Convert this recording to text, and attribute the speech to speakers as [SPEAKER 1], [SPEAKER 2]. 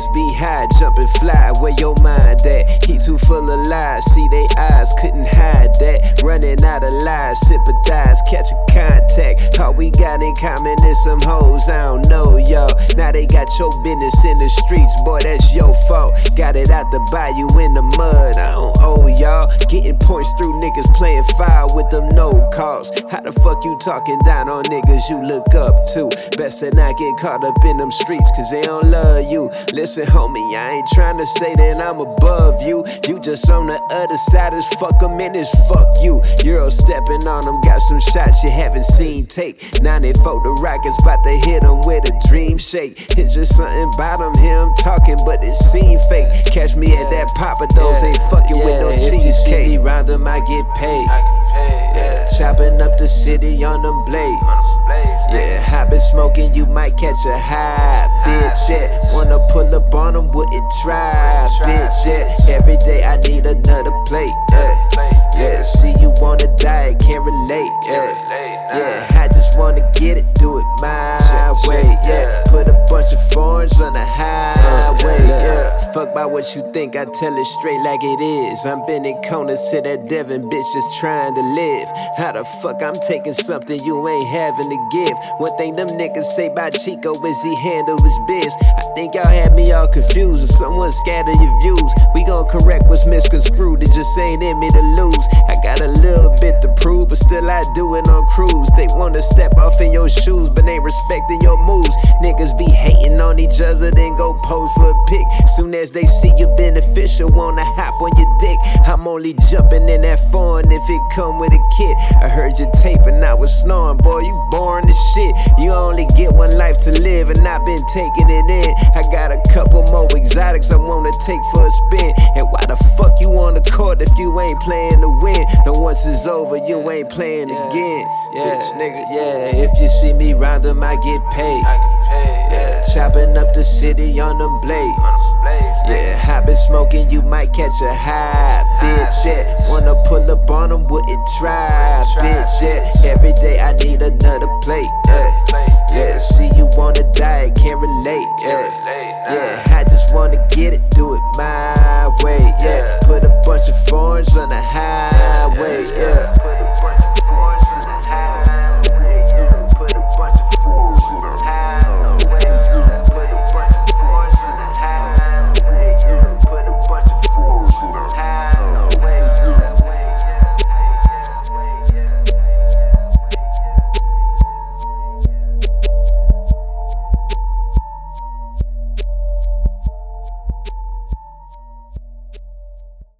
[SPEAKER 1] must be high, jumping fly, where your mind at? He too full of lies, see they eyes couldn't hide that. Running out of lies, sympathize, catch a contact. All we got in common is some hoes, I don't know y'all. Now they got your business in the streets, boy, that's your fault. Got it out the bayou in the mud, I don't owe y'all. Getting points through niggas playing fire with them no calls. How the fuck you talking down on niggas you look up to? Best to not get caught up in them streets, cause they don't love you. Listen homie, I ain't trying to say that I'm above you. You just on the other side, as fuck them and it's fuck you. Euro stepping on them, got some shots you haven't seen take. 94 the Rockets bout to hit them with a dream shake. It's just something about him, him talking but it seem fake. Catch me at that Papa, those ain't fucking with no cheesecake. If you see me round them, I get paid. Chopping up the city on them blades. Yeah, I been smoking, you might catch a high, bitch, yeah. Wanna pull up on them, wouldn't try, bitch, yeah. Every day I need another plate, yeah. See you on a diet, can't relate, yeah. I just wanna get it, do it my way, yeah. Put a bunch of foreigns on the highway, yeah. Fuck by what you think, I tell it straight like it is. I'm bending corners to that Devin bitch just trying to live. How the fuck I'm taking something you ain't having to give? One thing them niggas say about Chico is he handle his biz. I think y'all had me all confused, or someone scatter your views. We gon' correct what's misconstrued, it just ain't in me to lose. I got a little bit to prove, but still I do it on cruise. They wanna step off in your shoes, but ain't respecting your moves. Niggas be hating on each other, then go pose for a pic. Soon as they see you beneficial, wanna hop on your dick. I'm only jumping in that foreign if it come with a kid. I heard your tape and I was snoring, boy, you boring as shit. You only get one life to live and I've been taking it in. I got a couple more exotics I wanna take for a spin. And why the fuck you on the court if you ain't playing to win? No, once it's over, you ain't playing again. Bitch, nigga, yeah. If you see me round them, I get paid. Chopping up the city on them blades. Yeah, I been smoking, you might catch a high, bitch, yeah. Wanna pull up on them, wouldn't try, bitch, yeah. Every day I need another plate, yeah. See you on a diet, can't relate, yeah. I just wanna get it, do it my way, yeah. Put a bunch of foreigns